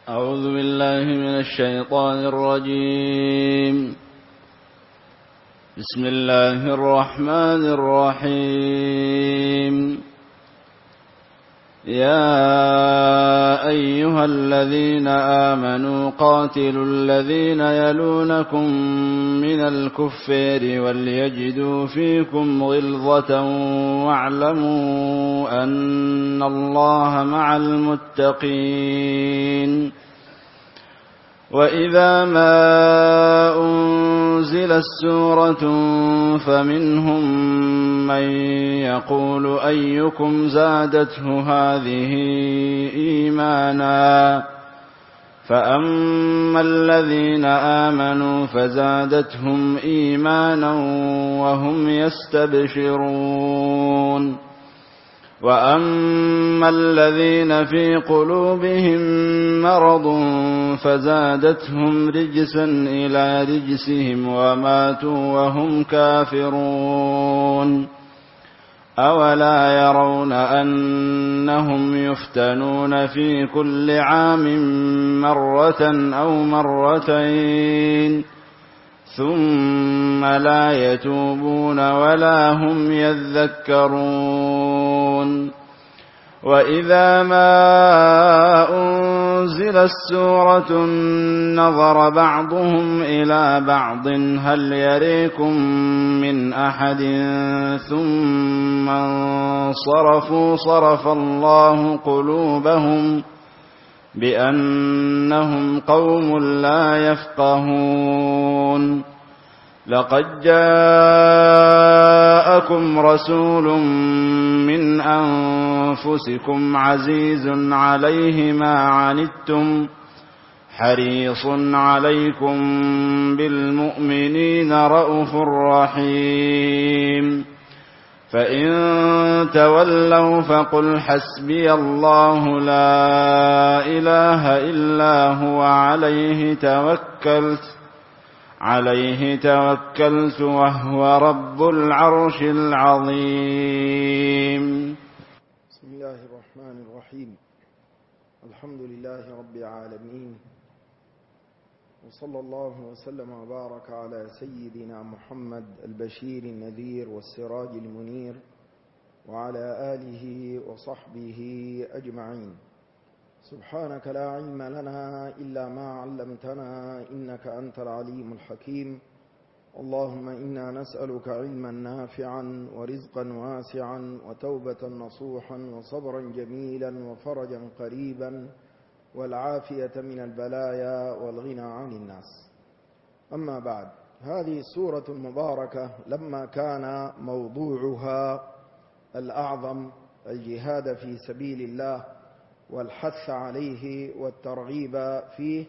أعوذ بالله من الشيطان الرجيم. بسم الله الرحمن الرحيم. يا أيها الذين آمنوا قاتلوا الذين يلونكم من الكفار وليجدوا فيكم غلظة واعلموا أن الله مع المتقين. وإذا ما أنزلت سورة فمنهم من يقول أيكم زادته هذه إيمانا فأما الذين آمنوا فزادتهم إيمانا وهم يستبشرون. وأما الذين في قلوبهم مرض فزادتهم رجسا إلى رجسهم وماتوا وهم كافرون. أولا يرون أنهم يفتنون في كل عام مرة أو مرتين ثم لا يتوبون ولا هم يذكرون. وإذا ما أنزلت سورة نظر بعضهم إلى بعض هل يريكم من أحد ثم انصرفوا صرف الله قلوبهم بأنهم قوم لا يفقهون. لقد جاءكم رسول من أنفسكم عزيز عليه ما عنتم حريص عليكم بالمؤمنين رءوف رحيم. فإن تولوا فقل حسبي الله لا إله إلا هو عليه توكلت وهو رب العرش العظيم. بسم الله الرحمن الرحيم. الحمد لله رب العالمين، وصلى الله وسلم وبارك على سيدنا محمد البشير النذير والسراج المنير وعلى آله وصحبه أجمعين. سبحانك لا علم لنا إلا ما علمتنا إنك أنت العليم الحكيم. اللهم إنا نسألك علما نافعا ورزقا واسعا وتوبة نصوحا وصبرا جميلا وفرجا قريبا والعافية من البلايا والغنى عن الناس. أما بعد، هذه السورة المباركة لما كان موضوعها الأعظم الجهاد في سبيل الله والحث عليه والترغيب فيه،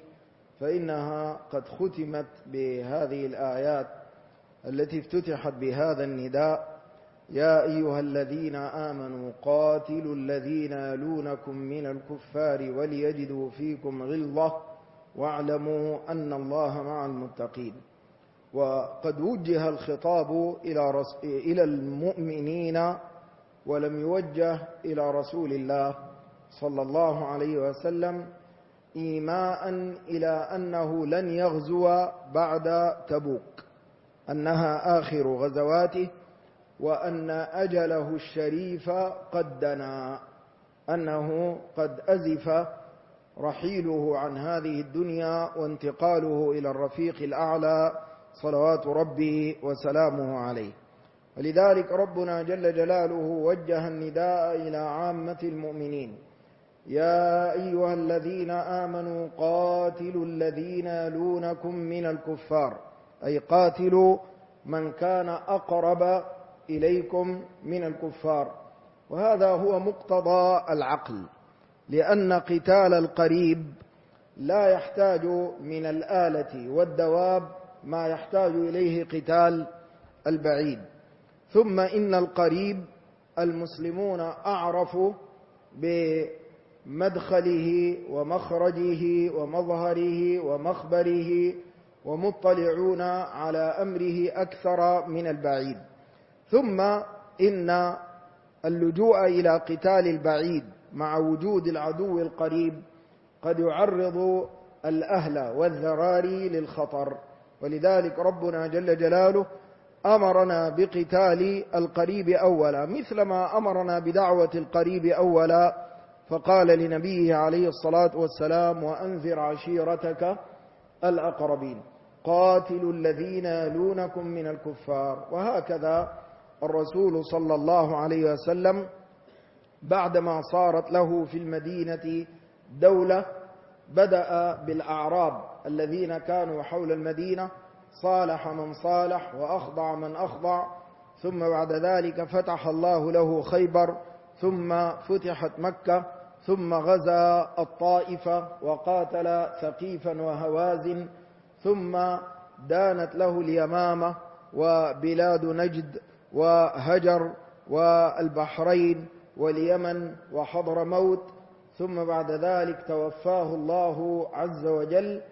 فإنها قد ختمت بهذه الآيات التي افتتحت بهذا النداء: يا أيها الذين آمنوا قاتلوا الذين يلونكم من الكفار وليجدوا فيكم غلظة واعلموا أن الله مع المتقين. وقد وجه الخطاب إلى المؤمنين ولم يوجه إلى رسول الله صلى الله عليه وسلم، إيماء إلى أنه لن يغزو بعد تبوك، أنها آخر غزواته، وأن أجله الشريف قد دنا، أنه قد أزف رحيله عن هذه الدنيا وانتقاله إلى الرفيق الأعلى صلوات ربي وسلامه عليه. ولذلك ربنا جل جلاله وجه النداء إلى عامة المؤمنين: يا أيها الذين آمنوا قاتلوا الذين يلونكم من الكفار، أي قاتلوا من كان أقرب إليكم من الكفار. وهذا هو مقتضى العقل، لأن قتال القريب لا يحتاج من الآلة والدواب ما يحتاج إليه قتال البعيد. ثم إن القريب المسلمون أعرف بمدخله ومخرجه ومظهره ومخبره، ومطلعون على أمره أكثر من البعيد. ثم إن اللجوء إلى قتال البعيد مع وجود العدو القريب قد يعرض الأهل والذراري للخطر. ولذلك ربنا جل جلاله أمرنا بقتال القريب أولا، مثلما أمرنا بدعوة القريب أولا، فقال لنبيه عليه الصلاة والسلام: وأنذر عشيرتك الأقربين، قاتلوا الذين يلونكم من الكفار. وهكذا الرسول صلى الله عليه وسلم بعدما صارت له في المدينة دولة بدأ بالأعراب الذين كانوا حول المدينة، صالح من صالح وأخضع من أخضع، ثم بعد ذلك فتح الله له خيبر، ثم فتحت مكة، ثم غزا الطائفة وقاتل ثقيفا وهوازن، ثم دانت له اليمامة وبلاد نجد وهجر والبحرين واليمن وحضرموت، ثم بعد ذلك توفاه الله عز وجل،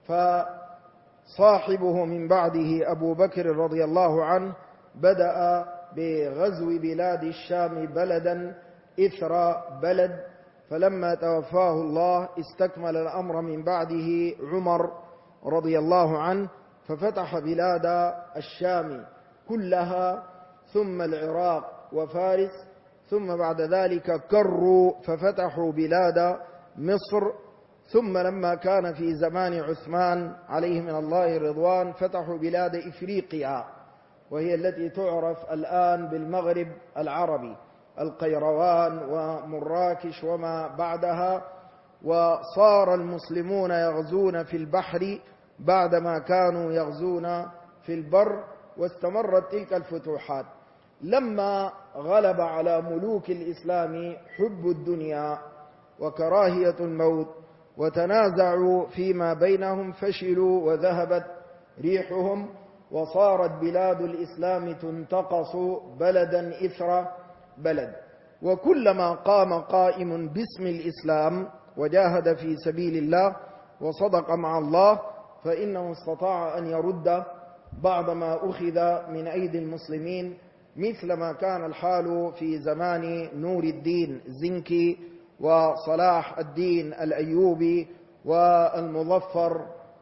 فصاحبه من بعده أبو بكر رضي الله عنه بدأ بغزو بلاد الشام بلدا إثر بلد، فلما توفاه الله استكمل الأمر من بعده عمر رضي الله عنه، ففتح بلاد الشام كلها، ثم العراق وفارس، ثم بعد ذلك كروا ففتحوا بلاد مصر، ثم لما كان في زمان عثمان عليه من الله الرضوان فتحوا بلاد إفريقيا، وهي التي تعرف الآن بالمغرب العربي، القيروان ومراكش وما بعدها. وصار المسلمون يغزون في البحر بعدما كانوا يغزون في البر، واستمرت تلك الفتوحات. لما غلب على ملوك الإسلام حب الدنيا وكراهية الموت وتنازعوا فيما بينهم فشلوا وذهبت ريحهم، وصارت بلاد الإسلام تنتقص بلدا إثر بلد. وكلما قام قائم باسم الإسلام وجاهد في سبيل الله وصدق مع الله فإنه استطاع أن يرد بعض ما أخذ من أيدي المسلمين، مثل ما كان الحال في زمان نور الدين زنكي وصلاح الدين الأيوبي والمظفر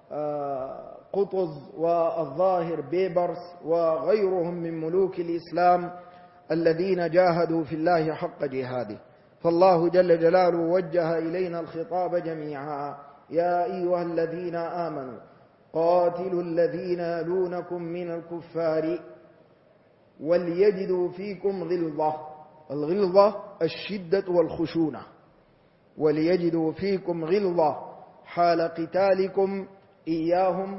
قطز والظاهر بيبرس وغيرهم من ملوك الإسلام الذين جاهدوا في الله حق جهاده. فالله جل جلاله وجه إلينا الخطاب جميعا: يا أيها الذين آمنوا قاتلوا الذين يلونكم من الكفار وليجدوا فيكم غلظة. الغلظة الشدة والخشونة، وليجدوا فيكم غلظة حال قتالكم إياهم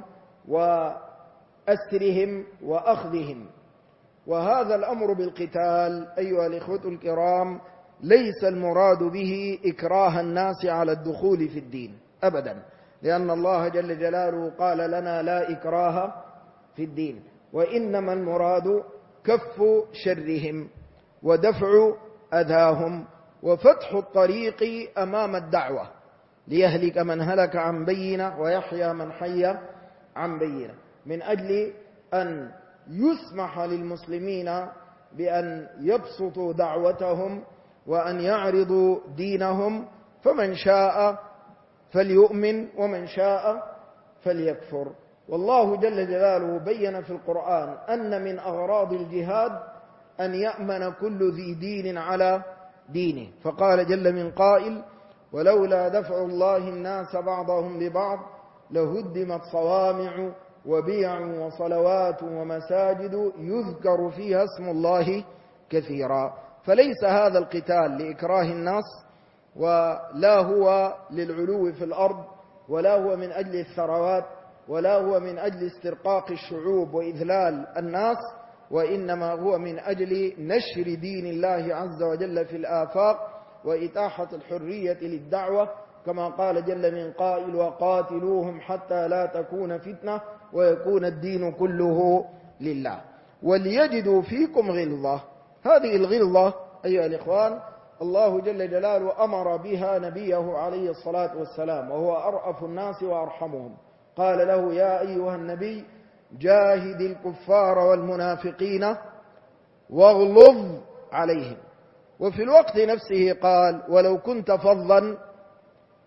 وأسرهم وأخذهم. وهذا الأمر بالقتال أيها الإخوة الكرام ليس المراد به إكراه الناس على الدخول في الدين أبدا، لأن الله جل جلاله قال لنا: لا إكراه في الدين، وإنما المراد كف شرهم ودفع أذاهم وفتح الطريق أمام الدعوة، ليهلك من هلك عن بينة ويحيى من حي عن بينة، من أجل أن يسمح للمسلمين بأن يبسطوا دعوتهم وأن يعرضوا دينهم، فمن شاء فليؤمن ومن شاء فليكفر. والله جل جلاله بين في القرآن أن من أغراض الجهاد أن يأمن كل ذي دين على دينه، فقال جل من قائل: ولولا دفع الله الناس بعضهم ببعض لهدمت صوامع وبيع وصلوات ومساجد يذكر فيها اسم الله كثيرا. فليس هذا القتال لإكراه الناس، ولا هو للعلو في الأرض، ولا هو من أجل الثروات، ولا هو من أجل استرقاق الشعوب وإذلال الناس، وإنما هو من أجل نشر دين الله عز وجل في الآفاق وإتاحة الحرية للدعوة، كما قال جل من قائل: وقاتلوهم حتى لا تكون فتنة ويكون الدين كله لله وليجدوا فيكم غلظة. هذه الغلظة أيها الإخوان الله جل جلاله أمر بها نبيه عليه الصلاة والسلام، وهو أرأف الناس وأرحمهم. قال له: يا أيها النبي جاهد الكفار والمنافقين واغلظ عليهم. وفي الوقت نفسه قال: ولو كنت فظا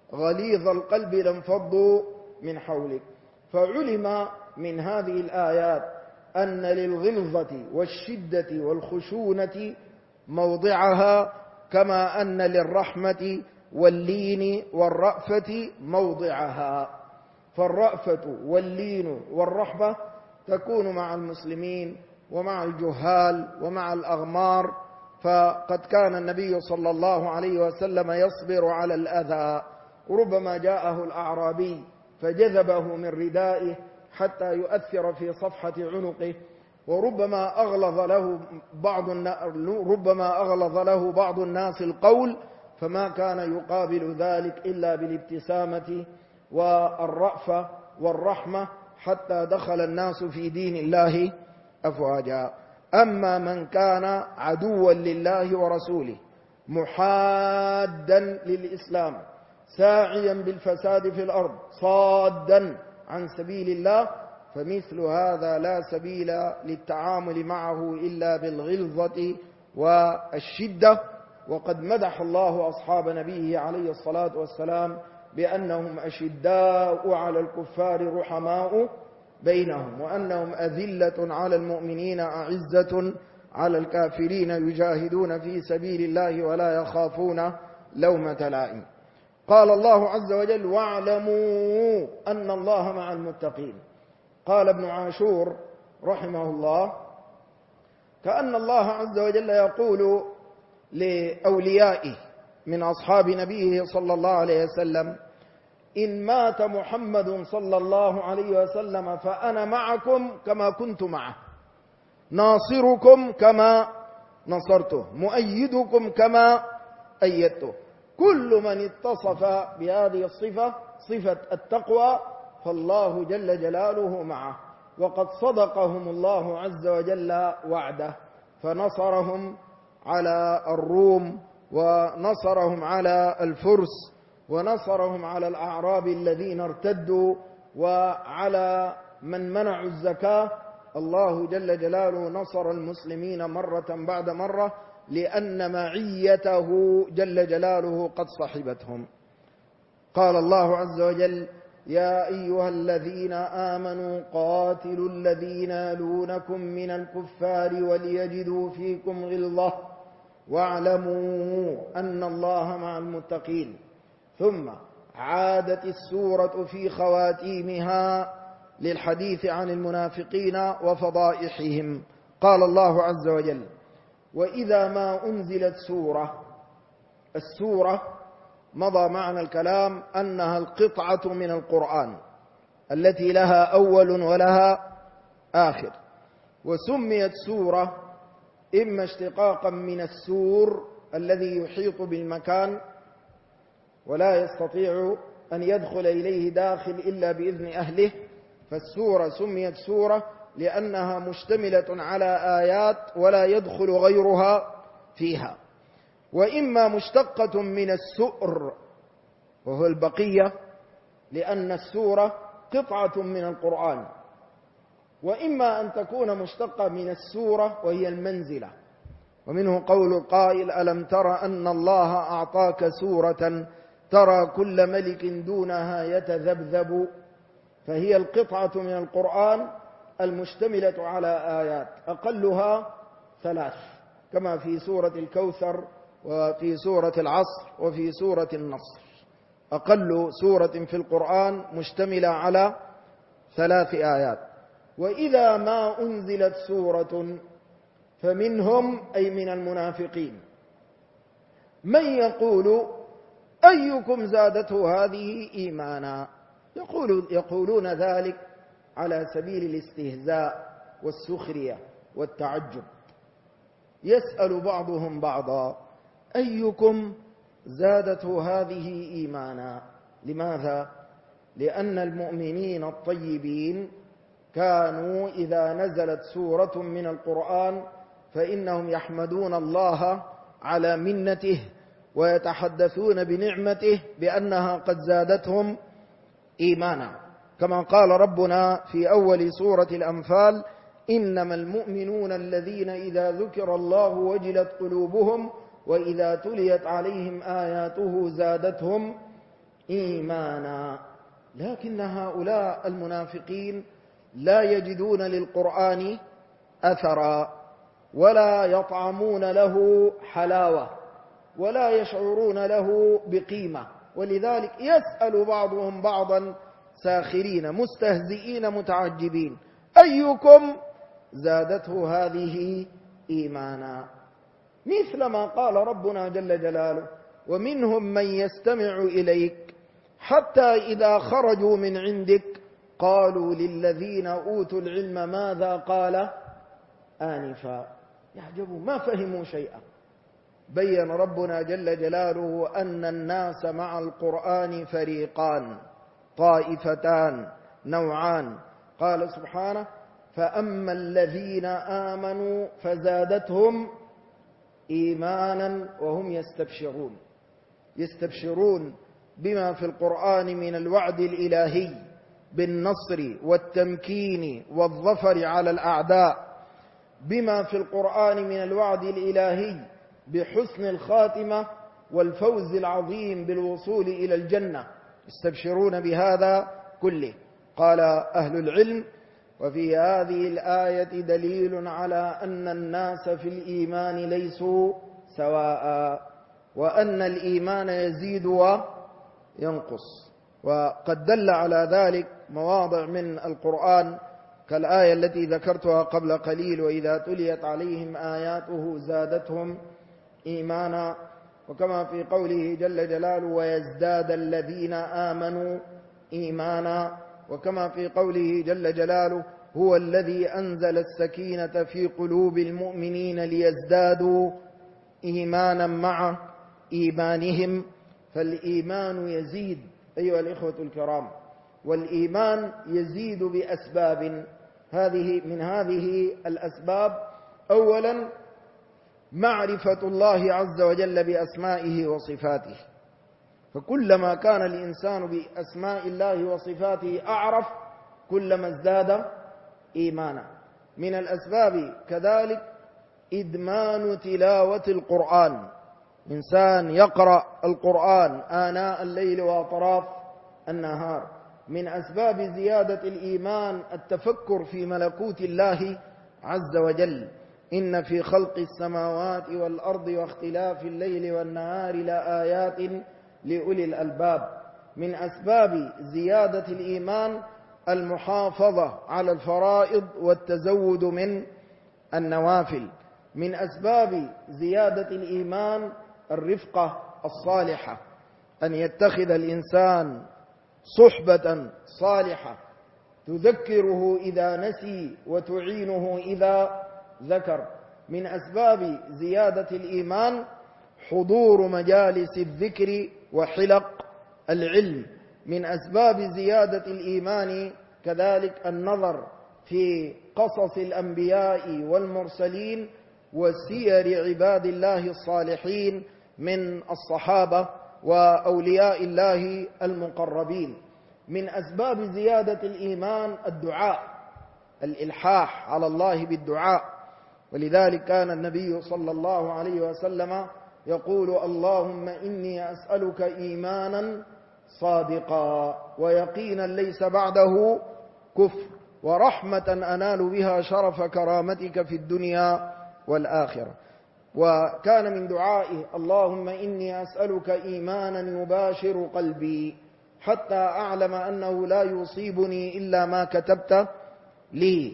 غليظ القلب لانفضوا من حولك. فعلم من هذه الآيات أن للغلظة والشدة والخشونة موضعها، كما أن للرحمة واللين والرأفة موضعها. فالرأفة واللين والرحمة تكون مع المسلمين ومع الجهال ومع الأغمار. فقد كان النبي صلى الله عليه وسلم يصبر على الأذى. ربما جاءه الأعرابي فجذبه من ردائه حتى يؤثر في صفحة عنقه، وربما أغلظ له بعض الناس القول، فما كان يقابل ذلك إلا بالابتسامة والرأفة والرحمة، حتى دخل الناس في دين الله أفواجا. أما من كان عدوا لله ورسوله محادا للإسلام ساعيا بالفساد في الأرض صادا عن سبيل الله، فمثل هذا لا سبيل للتعامل معه إلا بالغلظة والشدة. وقد مدح الله أصحاب نبيه عليه الصلاة والسلام بأنهم أشداء على الكفار رحماء بينهم، وأنهم أذلة على المؤمنين أعزة على الكافرين يجاهدون في سبيل الله ولا يخافون لومة لائم. قال الله عز وجل: واعلموا أن الله مع المتقين. قال ابن عاشور رحمه الله: كأن الله عز وجل يقول لأوليائه من أصحاب نبيه صلى الله عليه وسلم: إن مات محمد صلى الله عليه وسلم فأنا معكم كما كنت معه، ناصركم كما نصرته، مؤيدكم كما أيدته. كل من اتصف بهذه الصفة، صفة التقوى، فالله جل جلاله معه. وقد صدقهم الله عز وجل وعده، فنصرهم على الروم، ونصرهم على الفرس، ونصرهم على الأعراب الذين ارتدوا، وعلى من منعوا الزكاة. الله جل جلاله نصر المسلمين مرة بعد مرة، لأن معيته جل جلاله قد صحبتهم. قال الله عز وجل: يا أيها الذين آمنوا قاتلوا الذين يلونكم من الكفار وليجدوا فيكم غلظة واعلموا أن الله مع المتقين. ثم عادت السورة في خواتيمها للحديث عن المنافقين وفضائحهم. قال الله عز وجل: وإذا ما أنزلت سورة. السورة مضى معنى الكلام أنها القطعة من القرآن التي لها أول ولها آخر. وسميت سورة إما اشتقاقا من السور الذي يحيط بالمكان ولا يستطيع أن يدخل إليه داخل إلا بإذن أهله، فالسورة سميت سورة لأنها مشتملة على آيات ولا يدخل غيرها فيها. وإما مشتقة من السؤر وهو البقية، لأن السورة قطعة من القرآن. وإما أن تكون مشتقة من السورة وهي المنزلة، ومنه قول القائل: ألم تر أن الله أعطاك سورة ترى كل ملك دونها يتذبذب. فهي القطعة من القرآن المشتملة على آيات أقلها 3، كما في سورة الكوثر وفي سورة العصر وفي سورة النصر. أقل سورة في القرآن مشتملة على 3 آيات. وإذا ما أنزلت سورة فمنهم، أي من المنافقين، من يقول أيكم زادته هذه إيمانا. يقولون ذلك على سبيل الاستهزاء والسخرية والتعجب. يسأل بعضهم بعضا: أيكم زادته هذه إيمانا. لماذا؟ لأن المؤمنين الطيبين كانوا إذا نزلت سورة من القرآن فإنهم يحمدون الله على منته ويتحدثون بنعمته بأنها قد زادتهم إيمانا، كما قال ربنا في أول سورة الأنفال: إنما المؤمنون الذين إذا ذكر الله وجلت قلوبهم وإذا تليت عليهم آياته زادتهم إيمانا. لكن هؤلاء المنافقين لا يجدون للقرآن أثرا، ولا يطعمون له حلاوة، ولا يشعرون له بقيمة، ولذلك يسأل بعضهم بعضا ساخرين مستهزئين متعجبين: أيكم زادته هذه إيمانا؟ مثل ما قال ربنا جل جلاله: ومنهم من يستمع إليك حتى إذا خرجوا من عندك قالوا للذين أوتوا العلم ماذا قال آنفا. يعجبون، ما فهموا شيئا. بين ربنا جل جلاله أن الناس مع القرآن فريقان، طائفتان، نوعان. قال سبحانه: فأما الذين آمنوا فزادتهم إيمانا وهم يستبشرون. يستبشرون بما في القرآن من الوعد الإلهي بالنصر والتمكين والظفر على الأعداء، بما في القرآن من الوعد الإلهي بحسن الخاتمة والفوز العظيم بالوصول إلى الجنة. يستبشرون بهذا كله. قال أهل العلم: وفي هذه الآية دليل على أن الناس في الإيمان ليسوا سواء، وأن الإيمان يزيد وينقص. وقد دل على ذلك مواضع من القرآن كالآية التي ذكرتها قبل قليل: وإذا تليت عليهم آياته زادتهم إيمانا، وكما في قوله جل جلاله: ويزداد الذين آمنوا إيمانا، وكما في قوله جل جلاله: هو الذي أنزل السكينة في قلوب المؤمنين ليزدادوا إيمانا مع إيمانهم. فالإيمان يزيد أيها الإخوة الكرام، والإيمان يزيد بأسباب. من هذه الأسباب: أولا معرفة الله عز وجل بأسمائه وصفاته، فكلما كان الإنسان بأسماء الله وصفاته أعرف كلما ازداد إيمانا. من الأسباب كذلك إدمان تلاوة القرآن، إنسان يقرأ القرآن آناء الليل وأطراف النهار. من أسباب زيادة الإيمان التفكر في ملكوت الله عز وجل: إن في خلق السماوات والأرض واختلاف الليل والنهار لآيات لأولي الألباب. من أسباب زيادة الإيمان المحافظة على الفرائض والتزود من النوافل. من أسباب زيادة الإيمان الرفقة الصالحة، أن يتخذ الإنسان صحبة صالحة تذكره إذا نسي وتعينه إذا ذكر. من أسباب زيادة الإيمان حضور مجالس الذكر وحلق العلم. من أسباب زيادة الإيمان كذلك النظر في قصص الأنبياء والمرسلين وسير عباد الله الصالحين من الصحابة وأولياء الله المقربين. من أسباب زيادة الإيمان الدعاء، الإلحاح على الله بالدعاء، ولذلك كان النبي صلى الله عليه وسلم يقول: اللهم إني أسألك إيمانا صادقا ويقينا ليس بعده كفر ورحمة أنال بها شرف كرامتك في الدنيا والآخرة. وكان من دعائه: اللهم إني أسألك إيمانا يباشر قلبي حتى أعلم أنه لا يصيبني إلا ما كتبت لي.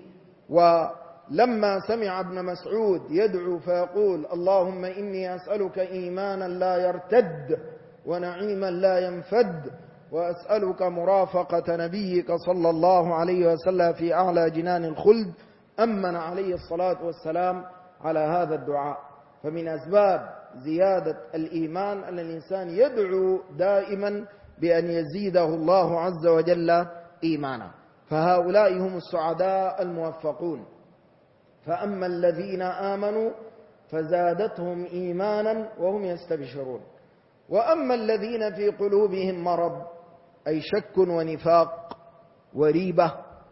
ولما سمع ابن مسعود يدعو فيقول: اللهم إني أسألك إيمانا لا يرتد ونعيما لا ينفد وأسألك مرافقة نبيك صلى الله عليه وسلم في أعلى جنان الخلد، أمن عليه الصلاة والسلام على هذا الدعاء. فمن أسباب زيادة الإيمان أن الإنسان يدعو دائما بأن يزيده الله عز وجل إيمانا. فهؤلاء هم السعداء الموفقون. فأما الذين آمنوا فزادتهم إيمانا وهم يستبشرون. وأما الذين في قلوبهم مرض، أي شك ونفاق وريبة،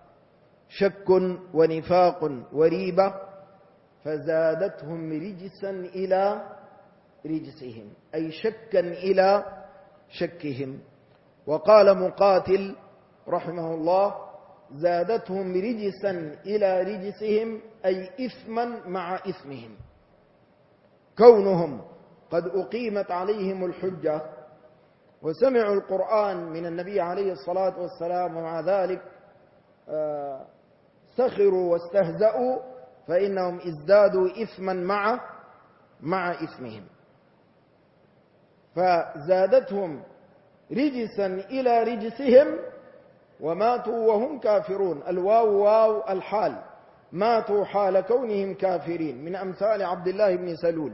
شك ونفاق وريبة، فزادتهم رجسا إلى رجسهم، أي شكا إلى شكهم. وقال مقاتل رحمه الله: زادتهم رجسا إلى رجسهم، أي إثما مع إثمهم، كونهم قد أقيمت عليهم الحجة وسمعوا القرآن من النبي عليه الصلاة والسلام، ومع ذلك سخروا واستهزأوا، فإنهم ازدادوا إثما مع إثمهم. فزادتهم رجسا إلى رجسهم وماتوا وهم كافرون. الواو واو الحال، ماتوا حال كونهم كافرين، من أمثال عبد الله بن سلول.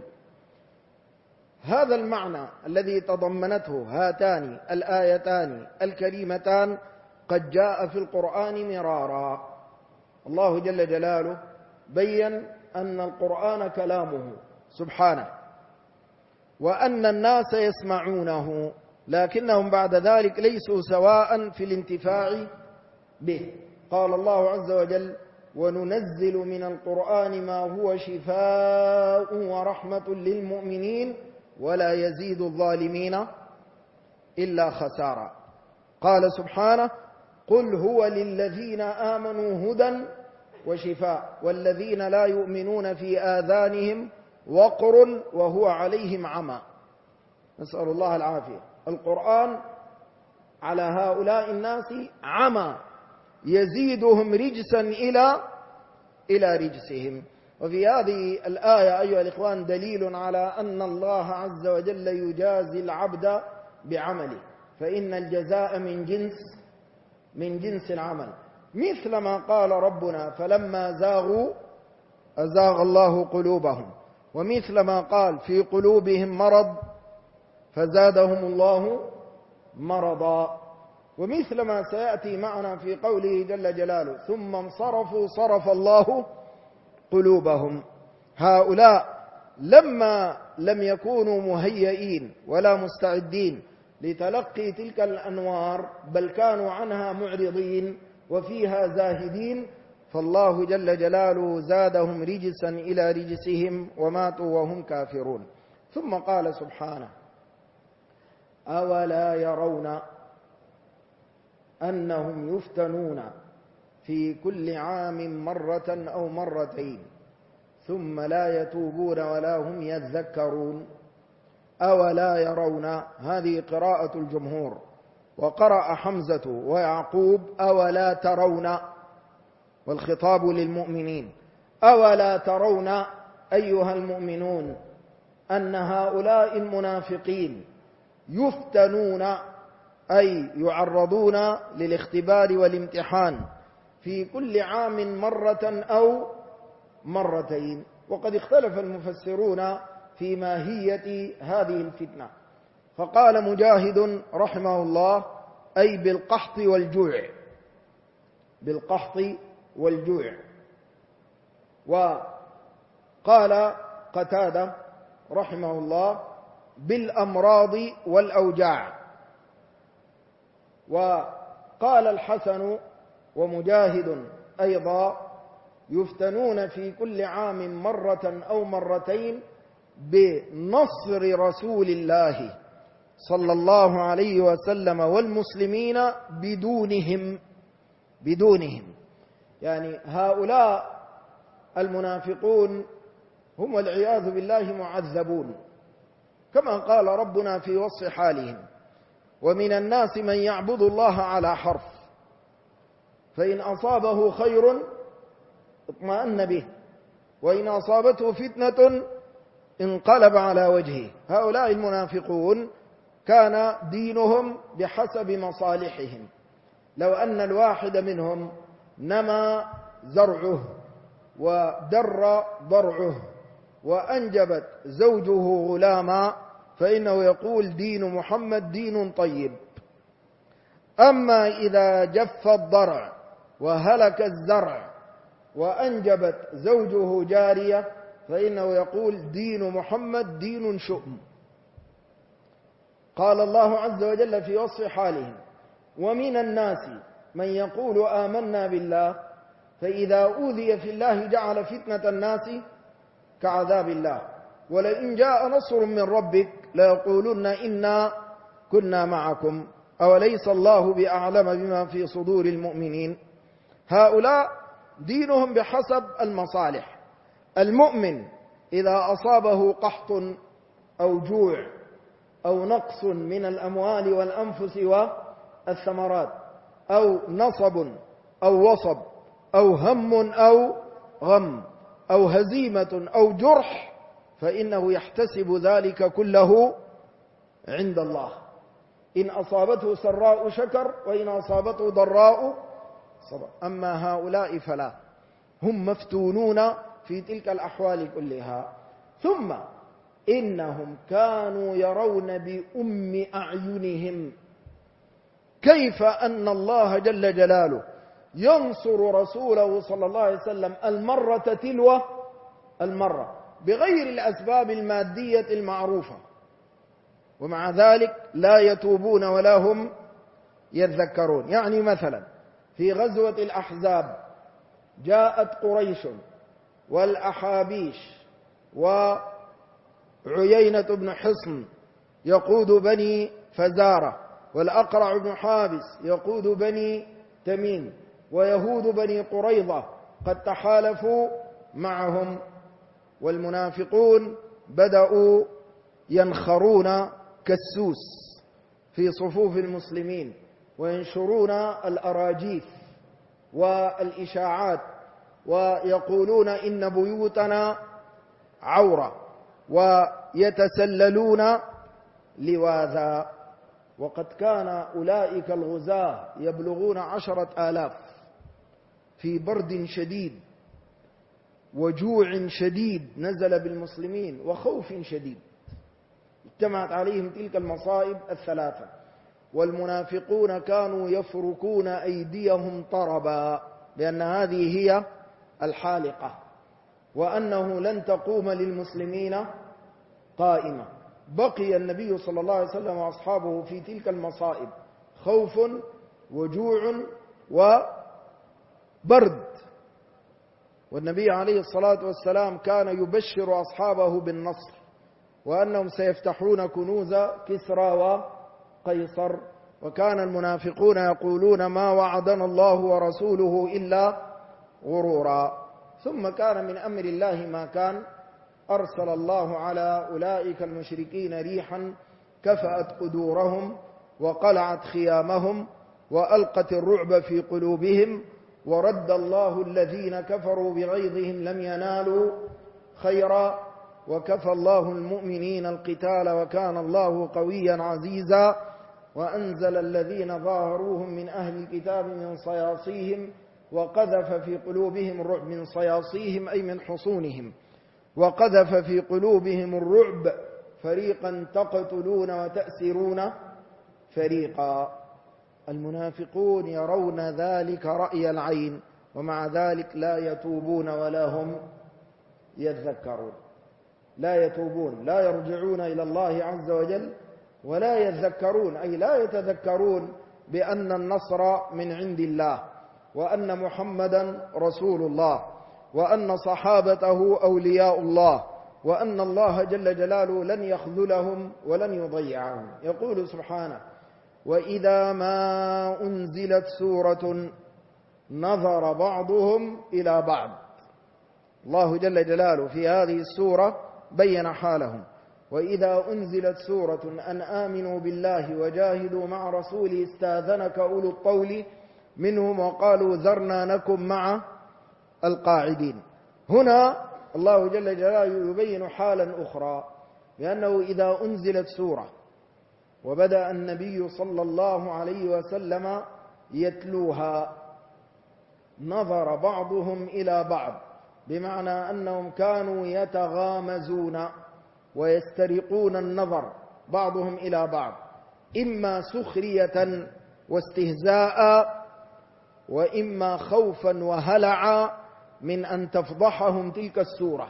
هذا المعنى الذي تضمنته هاتان الآيتان الكريمتان قد جاء في القرآن مرارا. الله جل جلاله بين أن القرآن كلامه سبحانه، وأن الناس يسمعونه، لكنهم بعد ذلك ليسوا سواء في الانتفاع به. قال الله عز وجل: وننزل من القرآن ما هو شفاء ورحمة للمؤمنين ولا يزيد الظالمين إلا خسارا. قال سبحانه: قل هو للذين آمنوا هدى وشفاء والذين لا يؤمنون في آذانهم وقر وهو عليهم عمى. نسأل الله العافية. القرآن على هؤلاء الناس عمى يزيدهم رجسا إلى رجسهم. وفي هذه الآية أيها الإخوان دليل على أن الله عز وجل يجازي العبد بعمله، فإن الجزاء من جنس العمل، مثل ما قال ربنا: فلما زاغوا أزاغ الله قلوبهم، ومثل ما قال: في قلوبهم مرض فزادهم الله مرضا، ومثل ما سيأتي معنا في قوله جل جلاله: ثم انصرفوا صرف الله قلوبهم. هؤلاء لما لم يكونوا مهيئين ولا مستعدين لتلقي تلك الأنوار، بل كانوا عنها معرضين وفيها زاهدين، فالله جل جلاله زادهم رجسا إلى رجسهم وماتوا وهم كافرون. ثم قال سبحانه: أولا يرون أنهم يفتنون في كل عام مرة أو مرتين ثم لا يتوبون ولا هم يذكرون. أولا يرون، هذه قراءة الجمهور، وقرأ حمزة ويعقوب: أولا ترون، والخطاب للمؤمنين. أولا ترون أيها المؤمنون أن هؤلاء المنافقين يفتنون، أي يعرضون للاختبار والامتحان في كل عام مرة أو مرتين. وقد اختلف المفسرون في ماهية هذه الفتنة، فقال مجاهد رحمه الله: أي بالقحط والجوع، بالقحط والجوع. وقال قتادة رحمه الله: بالأمراض والأوجاع. وقال الحسن ومجاهد أيضا: يفتنون في كل عام مرة أو مرتين بنصر رسول الله صلى الله عليه وسلم والمسلمين بدونهم. يعني هؤلاء المنافقون هم والعياذ بالله معذبون، كما قال ربنا في وصف حالهم: ومن الناس من يعبد الله على حرف، فإن أصابه خير اطمأن به، وإن أصابته فتنة انقلب على وجهه. هؤلاء المنافقون كان دينهم بحسب مصالحهم. لو أن الواحد منهم نمى زرعه ودر ضرعه وأنجبت زوجه غلاما، فإنه يقول: دين محمد دين طيب. أما إذا جف الضرع وهلك الزرع وأنجبت زوجه جارية، فإنه يقول: دين محمد دين شؤم. قال الله عز وجل في وصف حالهم: ومن الناس من يقول آمنا بالله فإذا أوذي في الله جعل فتنة الناس كعذاب الله ولئن جاء نصر من ربك ليقولن إنا كنا معكم أوليس الله بأعلم بما في صدور المؤمنين. هؤلاء دينهم بحسب المصالح. المؤمن إذا أصابه قحط أو جوع أو نقص من الأموال والأنفس والثمرات أو نصب أو وصب أو هم أو غم أو هزيمة أو جرح فإنه يحتسب ذلك كله عند الله. إن أصابته سراء شكر وإن أصابته ضراء صبر. أما هؤلاء فلا، هم مفتونون في تلك الأحوال كلها. ثم إنهم كانوا يرون بأم أعينهم كيف أن الله جل جلاله ينصر رسوله صلى الله عليه وسلم المرة تلو المرة بغير الأسباب المادية المعروفة، ومع ذلك لا يتوبون ولا هم يذكرون. يعني مثلا في غزوة الأحزاب جاءت قريش والأحابيش وعيينة بن حصن يقود بني فزارة، والأقرع بن حابس يقود بني تميم، ويهود بني قريظة قد تحالفوا معهم، والمنافقون بدأوا ينخرون كالسوس في صفوف المسلمين وينشرون الأراجيف والإشاعات ويقولون إن بيوتنا عورة ويتسللون لواذا. وقد كان أولئك الغزاة يبلغون 10,000 في برد شديد وجوع شديد نزل بالمسلمين وخوف شديد، اجتمعت عليهم تلك المصائب الثلاثة. والمنافقون كانوا يفركون أيديهم طربا بأن هذه هي الحالقة، وأنه لن تقوم للمسلمين قائمة. بقي النبي صلى الله عليه وسلم وأصحابه في تلك المصائب خوف وجوع وبرد، والنبي عليه الصلاة والسلام كان يبشر أصحابه بالنصر وأنهم سيفتحون كنوز كسرى وقيصر، وكان المنافقون يقولون ما وعدنا الله ورسوله إلا غرورا. ثم كان من أمر الله ما كان، أرسل الله على أولئك المشركين ريحا كفأت قدورهم وقلعت خيامهم وألقت الرعب في قلوبهم، ورد الله الذين كفروا بغيظهم لم ينالوا خيرا، وكفى الله المؤمنين القتال وكان الله قويا عزيزا، وأنزل الذين ظاهروهم من أهل الكتاب من صياصيهم وقذف في قلوبهم الرعب، من صياصيهم أي من حصونهم، وقذف في قلوبهم الرعب فريقا تقتلون وتأسرون فريقا. المنافقون يرون ذلك رأي العين، ومع ذلك لا يتوبون ولا هم يذكرون. لا يتوبون، لا يرجعون إلى الله عز وجل، ولا يذكرون أي لا يتذكرون بأن النصر من عند الله، وأن محمدا رسول الله، وأن صحابته أولياء الله، وأن الله جل جلاله لن يخذلهم ولن يضيعهم. يقول سبحانه: وإذا ما أنزلت سورة نظر بعضهم إلى بعض. الله جل جلاله في هذه السورة بين حالهم: وإذا أنزلت سورة أن آمنوا بالله وجاهدوا مع رسوله استاذنك أولو الطول منهم وقالوا ذرنا نكن مع القاعدين. هنا الله جل جلاله يبين حالا أخرى، لأنه إذا أنزلت سورة وبدأ النبي صلى الله عليه وسلم يتلوها نظر بعضهم إلى بعض، بمعنى أنهم كانوا يتغامزون ويسترقون النظر بعضهم إلى بعض، إما سخرية واستهزاء، وإما خوفا وهلعا من أن تفضحهم تلك السورة،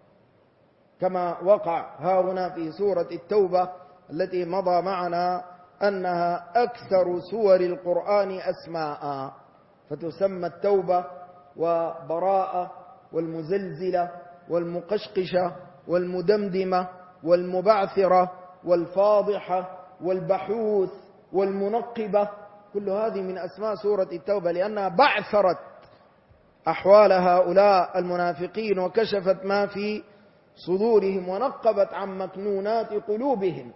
كما وقع ها هنا في سورة التوبة التي مضى معنا أنها أكثر سور القرآن أسماء، فتسمى التوبة وبراءة والمزلزلة والمقشقشة والمدمدمة والمبعثرة والفاضحة والبحوث والمنقبة، كل هذه من أسماء سورة التوبة، لأنها بعثرت أحوال هؤلاء المنافقين وكشفت ما في صدورهم ونقبت عن مكنونات قلوبهم.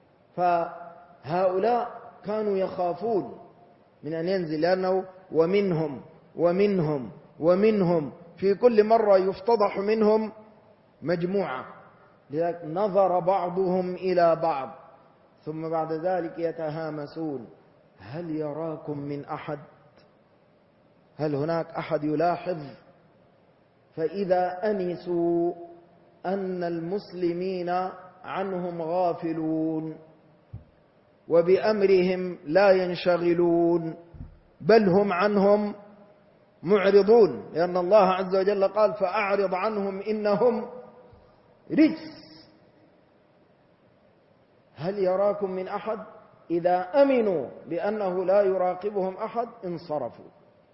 فهؤلاء كانوا يخافون من أن ينزل، لأنه ومنهم ومنهم ومنهم في كل مرة يفتضح منهم مجموعة، لذلك نظر بعضهم إلى بعض ثم بعد ذلك يتهامسون هل يراكم من أحد؟ هل هناك أحد يلاحظ؟ فإذا أنسوا أن المسلمين عنهم غافلون وبأمرهم لا ينشغلون بل هم عنهم معرضون، لأن الله عز وجل قال فأعرض عنهم إنهم رجس. هل يراكم من أحد؟ إذا أمنوا بأنه لا يراقبهم أحد انصرفوا،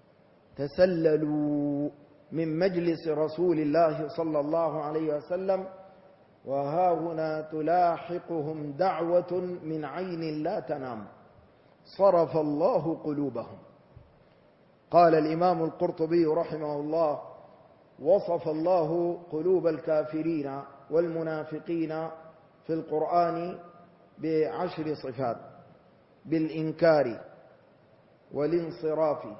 تسللوا من مجلس رسول الله صلى الله عليه وسلم، وها هنا تلاحقهم دعوة من عين لا تنام، صرف الله قلوبهم. قال الإمام القرطبي رحمه الله وصف الله قلوب الكافرين والمنافقين في القرآن ب10 صفات: بالإنكار والانصراف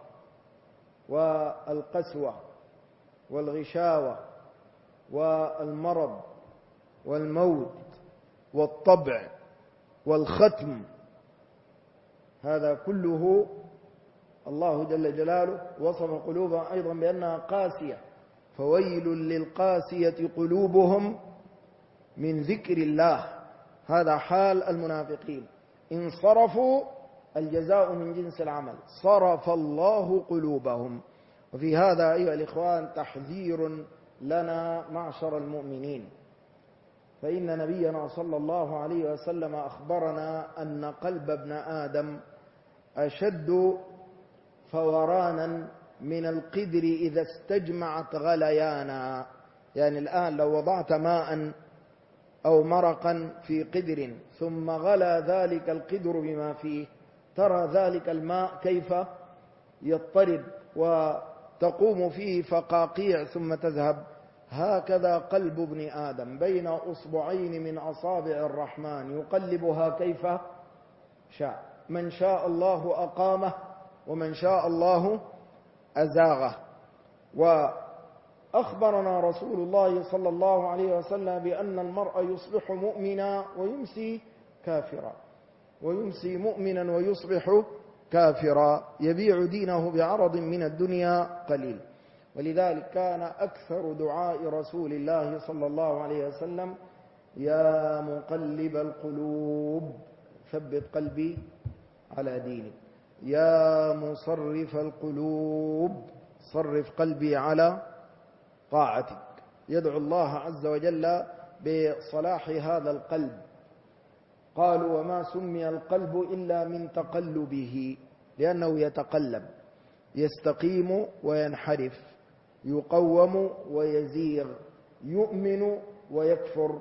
والقسوة والغشاوة والمرض والموت والطبع والختم. هذا كله الله جل جلاله وصف قلوبهم أيضا بأنها قاسية، فويل للقاسية قلوبهم من ذكر الله. هذا حال المنافقين، انصرفوا الجزاء من جنس العمل، صرف الله قلوبهم. وفي هذا أيها الإخوان تحذير لنا معشر المؤمنين، فإن نبينا صلى الله عليه وسلم أخبرنا أن قلب ابن آدم أشد فورانا من القدر إذا استجمعت غليانا. يعني الآن لو وضعت ماء أو مرقا في قدر ثم غلى ذلك القدر بما فيه، ترى ذلك الماء كيف يضطرب وتقوم فيه فقاقيع ثم تذهب. هكذا قلب ابن آدم بين أصبعين من أصابع الرحمن يقلبها كيف شاء، من شاء الله أقامه ومن شاء الله أزاغه. وأخبرنا رسول الله صلى الله عليه وسلم بأن المرء يصبح مؤمنا ويمسي كافرا، ويمسي مؤمنا ويصبح كافرا، يبيع دينه بعرض من الدنيا قليل. ولذلك كان أكثر دعاء رسول الله صلى الله عليه وسلم يا مقلب القلوب ثبت قلبي على دينك، يا مصرف القلوب صرف قلبي على طاعتك. يدعو الله عز وجل بصلاح هذا القلب. قالوا وما سمي القلب إلا من تقلبه، لأنه يتقلب، يستقيم وينحرف، يقوم ويزيغ، يؤمن ويكفر.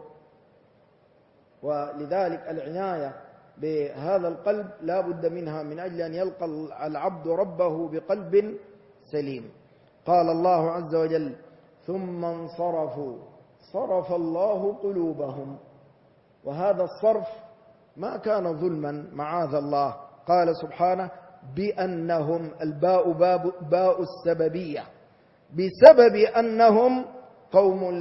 ولذلك العناية بهذا القلب لا بد منها من أجل أن يلقى العبد ربه بقلب سليم. قال الله عز وجل ثم انصرفوا صرف الله قلوبهم. وهذا الصرف ما كان ظلما معاذ الله، قال سبحانه بأنهم، الباء باء السببية، بسبب أنهم قوم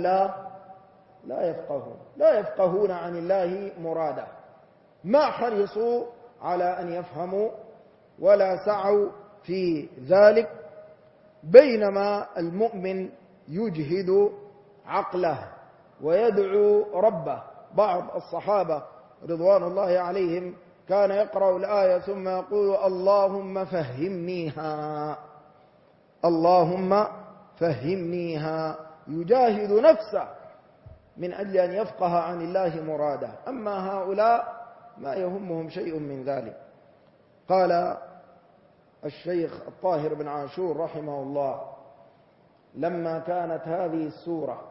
لا يفقهون عن الله مراده، ما حرصوا على أن يفهموا ولا سعوا في ذلك. بينما المؤمن يجهد عقله ويدعو ربه. بعض الصحابة رضوان الله عليهم كان يقرأ الآية ثم يقول اللهم فهمنيها، اللهم فهمنيها، يجاهد نفسه من أجل أن يفقه عن الله مراده. أما هؤلاء ما يهمهم شيء من ذلك. قال الشيخ الطاهر بن عاشور رحمه الله لما كانت هذه السورة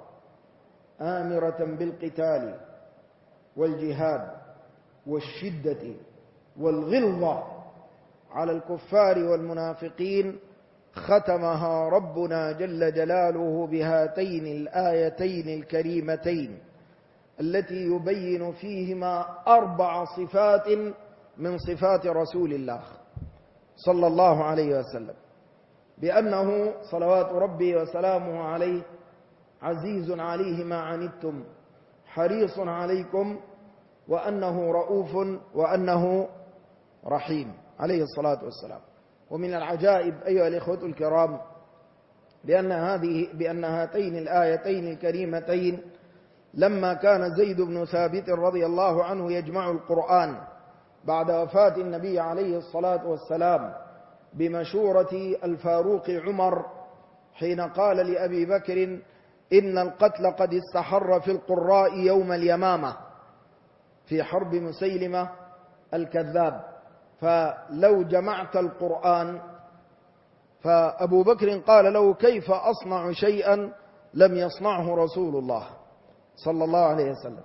آمرة بالقتال والجهاد والشدة والغلظة على الكفار والمنافقين ختمها ربنا جل جلاله بهاتين الآيتين الكريمتين التي يبين فيهما 4 صفات من صفات رسول الله صلى الله عليه وسلم، بأنه صلوات ربي وسلامه عليه عزيز عليه ما عنتم حريص عليكم وأنه رؤوف وأنه رحيم عليه الصلاة والسلام. ومن العجائب أيها الإخوة الكرام بأن هاتين الآيتين الكريمتين لما كان زيد بن ثابت رضي الله عنه يجمع القرآن بعد وفاة النبي عليه الصلاة والسلام بمشورة الفاروق عمر حين قال لأبي بكر إن القتل قد استحر في القراء يوم اليمامة في حرب مسيلمة الكذاب، فلو جمعت القرآن، فأبو بكر قال له كيف أصنع شيئا لم يصنعه رسول الله صلى الله عليه وسلم.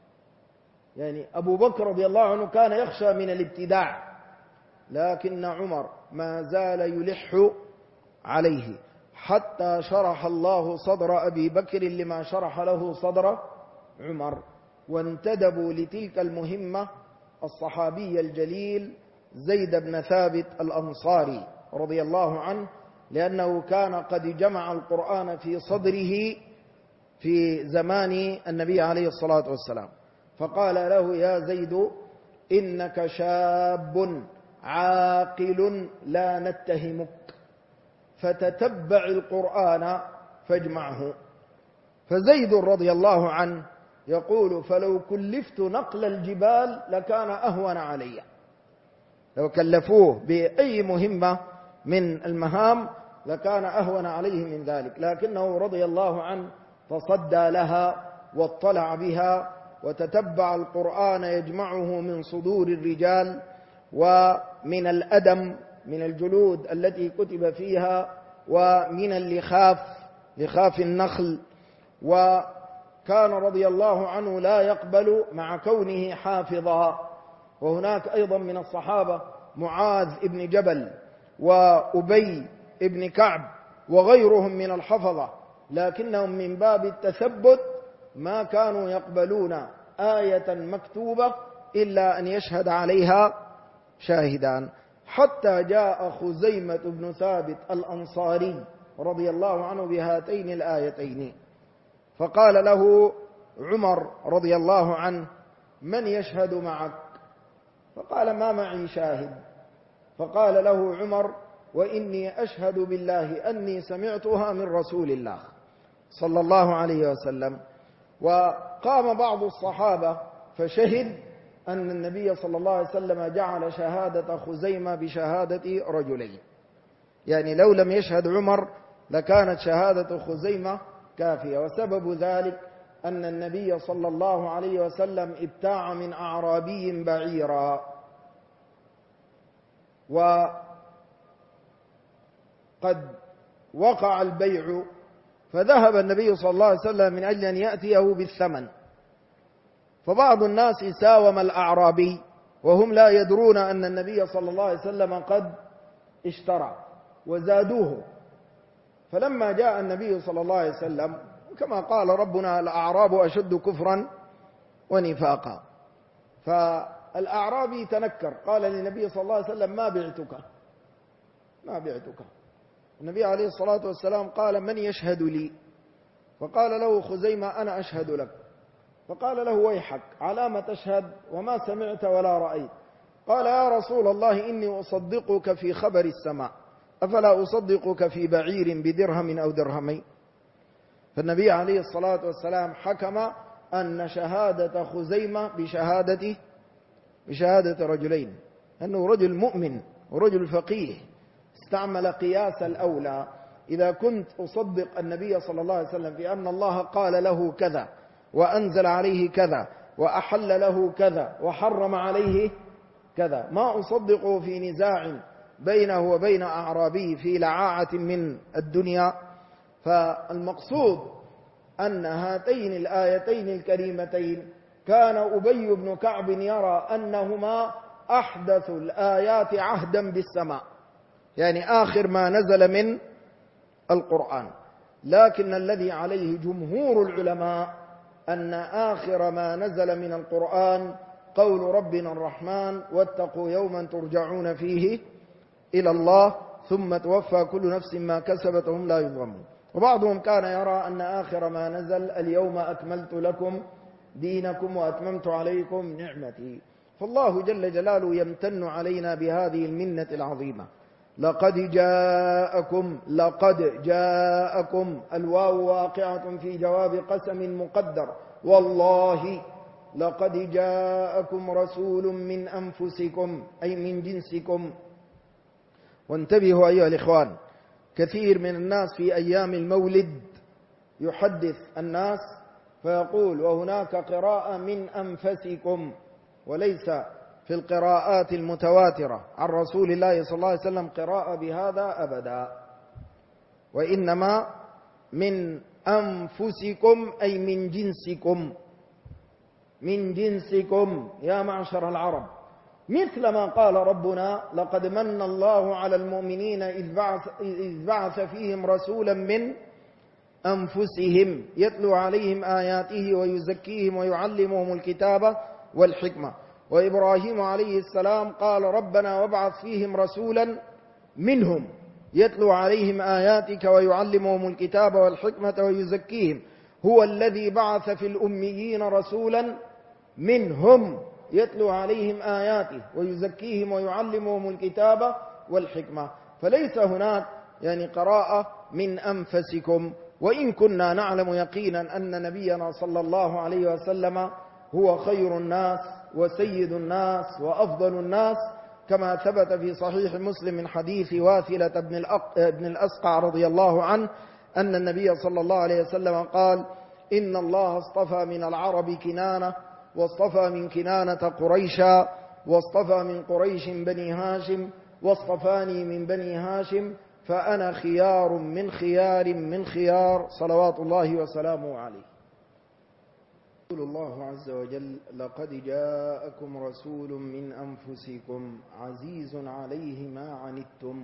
يعني أبو بكر رضي الله عنه كان يخشى من الابتداع، لكن عمر ما زال يلح عليه حتى شرح الله صدر أبي بكر لما شرح له صدر عمر، وانتدبوا لتلك المهمة الصحابي الجليل زيد بن ثابت الأنصاري رضي الله عنه، لأنه كان قد جمع القرآن في صدره في زمان النبي عليه الصلاة والسلام. فقال له يا زيد إنك شاب عاقل لا نتهمك، فتتبع القرآن فاجمعه. فزيد رضي الله عنه يقول فلو كلفت نقل الجبال لكان أهون علي، لو كلفوه بأي مهمة من المهام لكان أهون عليه من ذلك، لكنه رضي الله عنه تصدى لها واطلع بها وتتبع القرآن يجمعه من صدور الرجال ومن الأدم من الجلود التي كتب فيها ومن لخاف النخل. وكان رضي الله عنه لا يقبل مع كونه حافظا. وهناك أيضا من الصحابة معاذ ابن جبل وأبي ابن كعب وغيرهم من الحفظة، لكنهم من باب التثبت ما كانوا يقبلون آية مكتوبة إلا أن يشهد عليها شاهدان، حتى جاء خزيمة بن ثابت الأنصاري رضي الله عنه بهاتين الآيتين، فقال له عمر رضي الله عنه من يشهد معك؟ فقال ما معي شاهد. فقال له عمر وإني أشهد بالله أني سمعتها من رسول الله صلى الله عليه وسلم. وقام بعض الصحابة فشهد أن النبي صلى الله عليه وسلم جعل شهادة خزيمة بشهادة رجلين، يعني لو لم يشهد عمر لكانت شهادة خزيمة كافية. وسبب ذلك أن النبي صلى الله عليه وسلم ابتاع من أعرابي بعيرا، وقد وقع البيع فذهب النبي صلى الله عليه وسلم من أجل أن يأتيه بالثمن، فبعض الناس ساوم الأعرابي وهم لا يدرون أن النبي صلى الله عليه وسلم قد اشترى وزادوه. فلما جاء النبي صلى الله عليه وسلم كما قال ربنا الأعراب أشد كفرا ونفاقا، فالأعرابي تنكر قال للنبي صلى الله عليه وسلم ما بعتك. النبي عليه الصلاة والسلام قال من يشهد لي؟ فقال له خزيمة أنا أشهد لك. فقال له ويحك على ما تشهد وما سمعت ولا رأيت؟ قال يا رسول الله إني أصدقك في خبر السماء أفلا أصدقك في بعير بدرهم أو درهمين؟ فالنبي عليه الصلاة والسلام حكم أن شهادة خزيمة بشهادة رجلين، أنه رجل مؤمن ورجل فقيه، استعمل قياس الأولى. إذا كنت أصدق النبي صلى الله عليه وسلم في أن الله قال له كذا وأنزل عليه كذا وأحل له كذا وحرم عليه كذا، ما أصدقه في نزاع بينه وبين أعرابي في لعاعة من الدنيا. فالمقصود أن هاتين الآيتين الكريمتين كان أبي بن كعب يرى أنهما أحدث الآيات عهدا بالسماء، يعني آخر ما نزل من القرآن. لكن الذي عليه جمهور العلماء أن آخر ما نزل من القرآن قول ربنا الرحمن: واتقوا يوما ترجعون فيه إلى الله ثم توفى كل نفس ما كسبت وهم لا يظلمون. وبعضهم كان يرى أن آخر ما نزل: اليوم أكملت لكم دينكم وأتممت عليكم نعمتي. فالله جل جلاله يمتن علينا بهذه المنة العظيمة. لقد جاءكم الواو واقعة في جواب قسم مقدر، والله لقد جاءكم رسول من أنفسكم أي من جنسكم. وانتبهوا أيها الإخوان، كثير من الناس في أيام المولد يحدث الناس فيقول: وهناك قراءة من أنفسكم، وليس في القراءات المتواترة عن رسول الله صلى الله عليه وسلم قراءة بهذا أبدا، وإنما من أنفسكم أي من جنسكم، من جنسكم يا معشر العرب. مثل ما قال ربنا: لقد من الله على المؤمنين إذ بعث فيهم رسولا من أنفسهم يتلو عليهم آياته ويزكيهم ويعلمهم الكتاب والحكمة. وإبراهيم عليه السلام قال: ربنا وابعث فيهم رسولا منهم يتلو عليهم آياتك ويعلمهم الكتاب والحكمة ويزكيهم. هو الذي بعث في الأميين رسولا منهم يتلو عليهم آياته ويزكيهم ويعلمهم الكتاب والحكمة. فليس هناك يعني قراءة من أنفسكم. وإن كنا نعلم يقينا أن نبينا صلى الله عليه وسلم هو خير الناس وسيد الناس وأفضل الناس، كما ثبت في صحيح مسلم من حديث واثلة بن الأسقع رضي الله عنه أن النبي صلى الله عليه وسلم قال: إن الله اصطفى من العرب كنانة، واصطفى من كنانة قريشا، واصطفى من قريش بني هاشم، واصطفاني من بني هاشم، فأنا خيار من خيار من خيار صلوات الله وسلامه عليه. يقول الله عز وجل: لقد جاءكم رسول من أنفسكم عزيز عليه ما عنتم.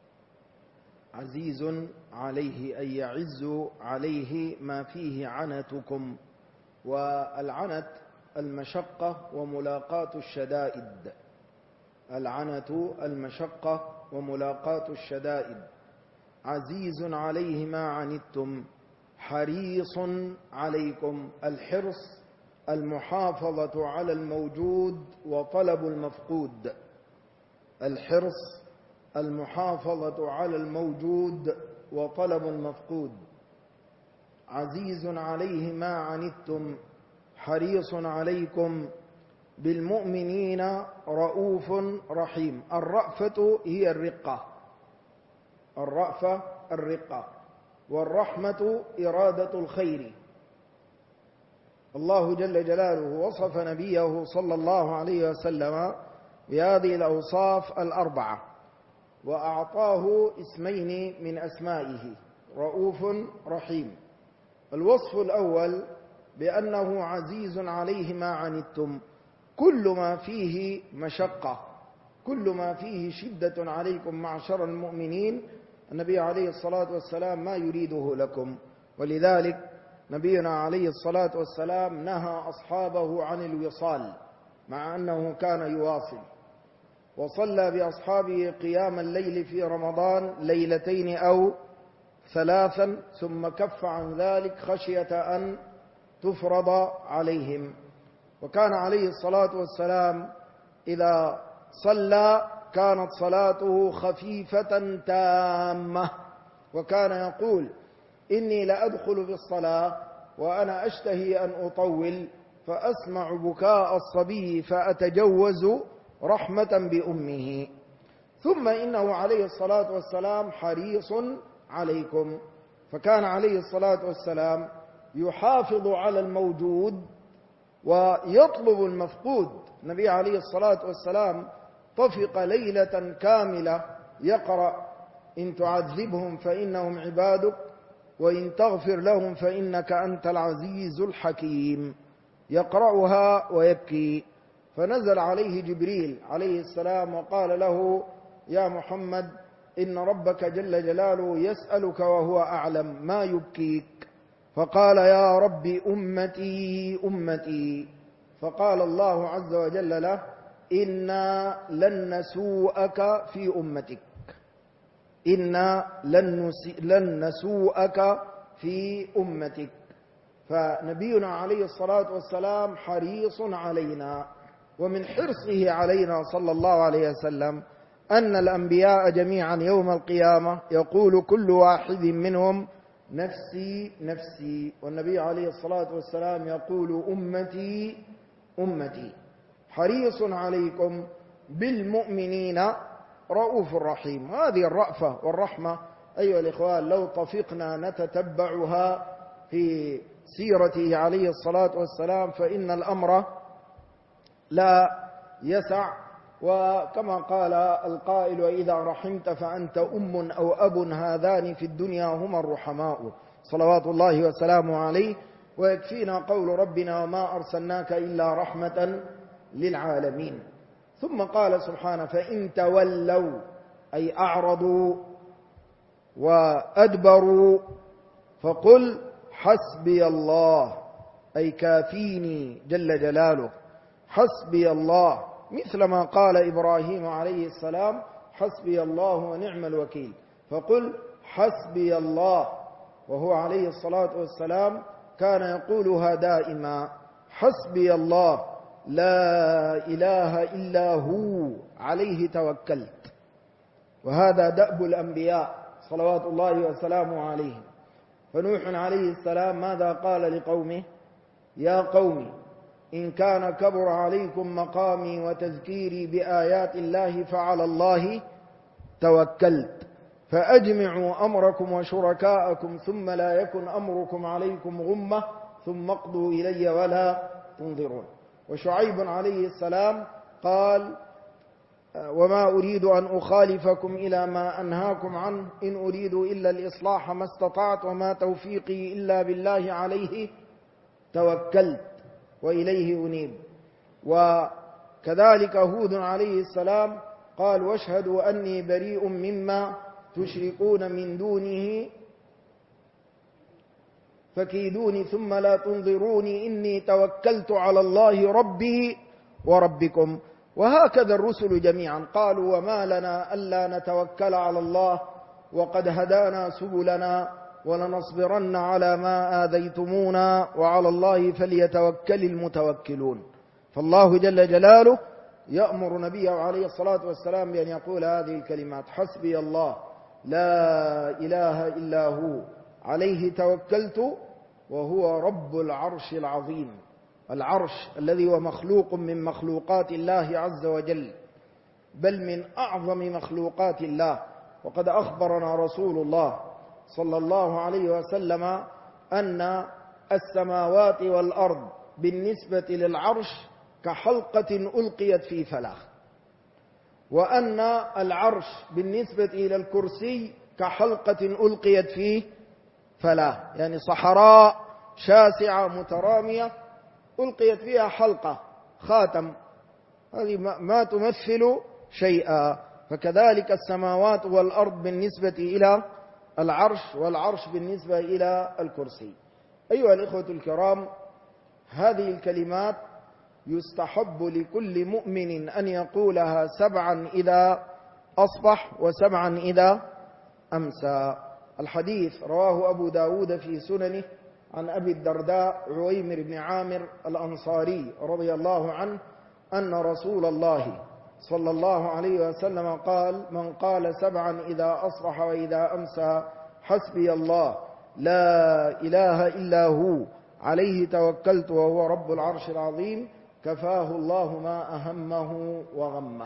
عزيز عليه أي يعز عليه ما فيه عنتكم. والعنت المشقة وملاقاة الشدائد. العنة المشقة وملاقاة الشدائد. عزيز عليه ما عنتم حريص عليكم. الحرص المحافظة على الموجود وطلب المفقود. الحرص المحافظة على الموجود وطلب المفقود. عزيز عليه ما عنتم حريص عليكم بالمؤمنين رؤوف رحيم. الرأفة هي الرقة، الرأفة الرقة، والرحمة إرادة الخير. الله جل جلاله وصف نبيه صلى الله عليه وسلم بهذه الأوصاف الأربعة، وأعطاه اسمين من أسمائه: رؤوف رحيم. الوصف الأول بأنه عزيز عليه ما عنتم، كل ما فيه مشقة، كل ما فيه شدة عليكم معشر المؤمنين، النبي عليه الصلاة والسلام ما يريده لكم. ولذلك نبينا عليه الصلاة والسلام نهى أصحابه عن الوصال، مع أنه كان يواصل، وصلى بأصحابه قيام الليل في رمضان ليلتين أو ثلاثا، ثم كف عن ذلك خشية أن تفرض عليهم. وكان عليه الصلاة والسلام إذا صلى كانت صلاته خفيفة تامة، وكان يقول: إني لأدخل في الصلاة وأنا أشتهي أن أطول، فأسمع بكاء الصبي فأتجوز رحمة بأمه. ثم إنه عليه الصلاة والسلام حريص عليكم، فكان عليه الصلاة والسلام يحافظ على الموجود ويطلب المفقود. النبي عليه الصلاة والسلام طفق ليلة كاملة يقرأ: إن تعذبهم فإنهم عبادك وإن تغفر لهم فإنك أنت العزيز الحكيم، يقرأها ويبكي. فنزل عليه جبريل عليه السلام وقال له: يا محمد، إن ربك جل جلاله يسألك وهو أعلم ما يبكيك. فقال: يا رب أمتي أمتي. فقال الله عز وجل له: إنا لن نسوءك في أمتك، إنا لن نسوءك في أمتك. فنبينا عليه الصلاة والسلام حريص علينا، ومن حرصه علينا صلى الله عليه وسلم أن الأنبياء جميعا يوم القيامة يقول كل واحد منهم: نفسي نفسي، والنبي عليه الصلاة والسلام يقول: أمتي أمتي. حريص عليكم بالمؤمنين رؤوف رحيم. هذه الرأفة والرحمة أيها الإخوان لو طفقنا نتتبعها في سيرته عليه الصلاة والسلام فإن الأمر لا يسع. وكما قال القائل: وإذا رحمت فأنت أم أو أب، هذان في الدنيا هما الرحماء، صلوات الله وسلامه عليه. ويكفينا قول ربنا: وما أرسلناك إلا رحمة للعالمين. ثم قال سبحانه: فإن تولوا أي أعرضوا وأدبروا فقل حسبي الله، أي كافيني جل جلاله، حسبي الله، مثل ما قال إبراهيم عليه السلام: حسبي الله ونعم الوكيل. فقل حسبي الله، وهو عليه الصلاة والسلام كان يقولها دائما: حسبي الله لا إله إلا هو عليه توكلت. وهذا دأب الأنبياء صلوات الله وسلامه عليهم. فنوح عليه السلام ماذا قال لقومه؟ يا قوم إن كان كبر عليكم مقامي وتذكيري بآيات الله فعلى الله توكلت فأجمعوا أمركم وشركاءكم ثم لا يكن أمركم عليكم غمة ثم اقضوا إلي ولا تنظرون. وشعيب عليه السلام قال: وما أريد أن أخالفكم إلى ما أنهاكم عنه، إن أريد إلا الإصلاح ما استطعت وما توفيقي إلا بالله عليه توكلت وإليه أنيب. وكذلك هود عليه السلام قال: واشهدوا أني بريء مما تشركون من دونه فكيدوني ثم لا تنظروني إني توكلت على الله ربي وربكم. وهكذا الرسل جميعا قالوا: وما لنا ألا نتوكل على الله وقد هدانا سبلنا ولنصبرن على ما آذيتمونا وعلى الله فليتوكل المتوكلون. فالله جل جلاله يأمر نبيه عليه الصلاة والسلام بأن يقول هذه الكلمات: حسبي الله لا إله إلا هو عليه توكلت وهو رب العرش العظيم. العرش الذي هو مخلوق من مخلوقات الله عز وجل، بل من أعظم مخلوقات الله. وقد أخبرنا رسول الله صلى الله عليه وسلم أن السماوات والأرض بالنسبة للعرش كحلقة ألقيت في فلاة، وأن العرش بالنسبة إلى الكرسي كحلقة ألقيت في فلاة، يعني صحراء شاسعة مترامية ألقيت فيها حلقة خاتم، هذه ما تمثل شيئا. فكذلك السماوات والأرض بالنسبة إلى العرش، والعرش بالنسبة إلى الكرسي. أيها الإخوة الكرام، هذه الكلمات يستحب لكل مؤمن أن يقولها 7 إذا أصبح و7 إذا أمسى. الحديث رواه أبو داود في سننه عن أبي الدرداء عويمر بن عامر الأنصاري رضي الله عنه أن رسول الله صلى الله عليه وسلم قال: من قال 7 إذا أصبح وإذا أمسى حسبي الله لا إله إلا هو عليه توكلت وهو رب العرش العظيم كفاه الله ما أهمه وغمه.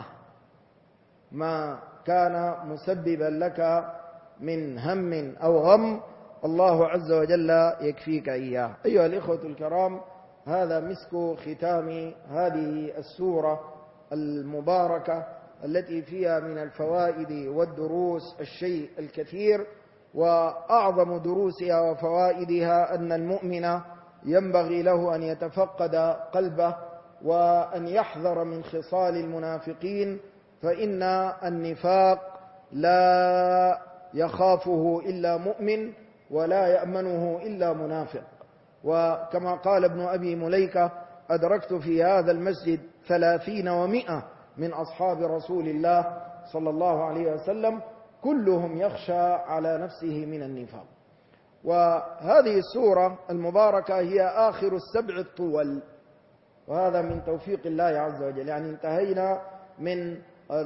ما كان مسببا لك من هم أو غم الله عز وجل يكفيك إياه. أيها الإخوة الكرام، هذا مسك ختام هذه السورة المباركة التي فيها من الفوائد والدروس الشيء الكثير. وأعظم دروسها وفوائدها أن المؤمن ينبغي له أن يتفقد قلبه وأن يحذر من خصال المنافقين، فإن النفاق لا يخافه إلا مؤمن ولا يأمنه إلا منافق. وكما قال ابن أبي مليكة: أدركت في هذا المسجد 30 و100 من أصحاب رسول الله صلى الله عليه وسلم كلهم يخشى على نفسه من النفاق. وهذه السورة المباركة هي آخر السبع الطول، وهذا من توفيق الله عز وجل. يعني انتهينا من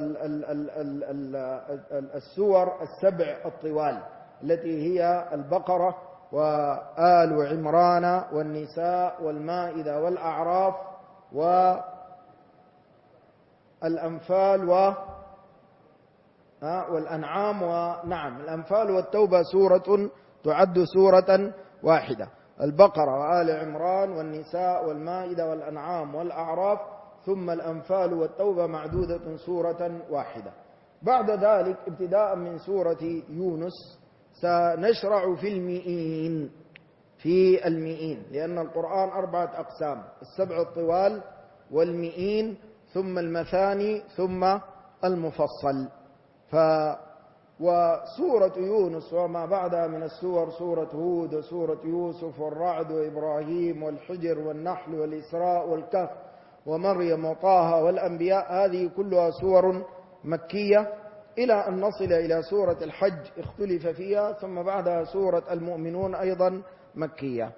السور السبع الطوال التي هي البقرة وآل عمران والنساء والمائدة والأعراف والأنفال والأنعام. ونعم، الأنفال والتوبة سورة تعد سورة واحدة، البقرة وآل عمران والنساء والمائدة والأنعام والأعراف، ثم الأنفال والتوبة معدودة سورة واحدة. بعد ذلك ابتداء من سورة يونس سنشرع في المئين، لأن القرآن 4 أقسام: السبع الطوال والمئين ثم المثاني ثم المفصل. وسورة يونس وما بعدها من السور: سورة هود وسورة يوسف والرعد وإبراهيم والحجر والنحل والإسراء والكهف ومريم وطه والأنبياء، هذه كلها سور مكية، إلى أن نصل إلى سورة الحج اختلف فيها، ثم بعدها سورة المؤمنون أيضا مكية.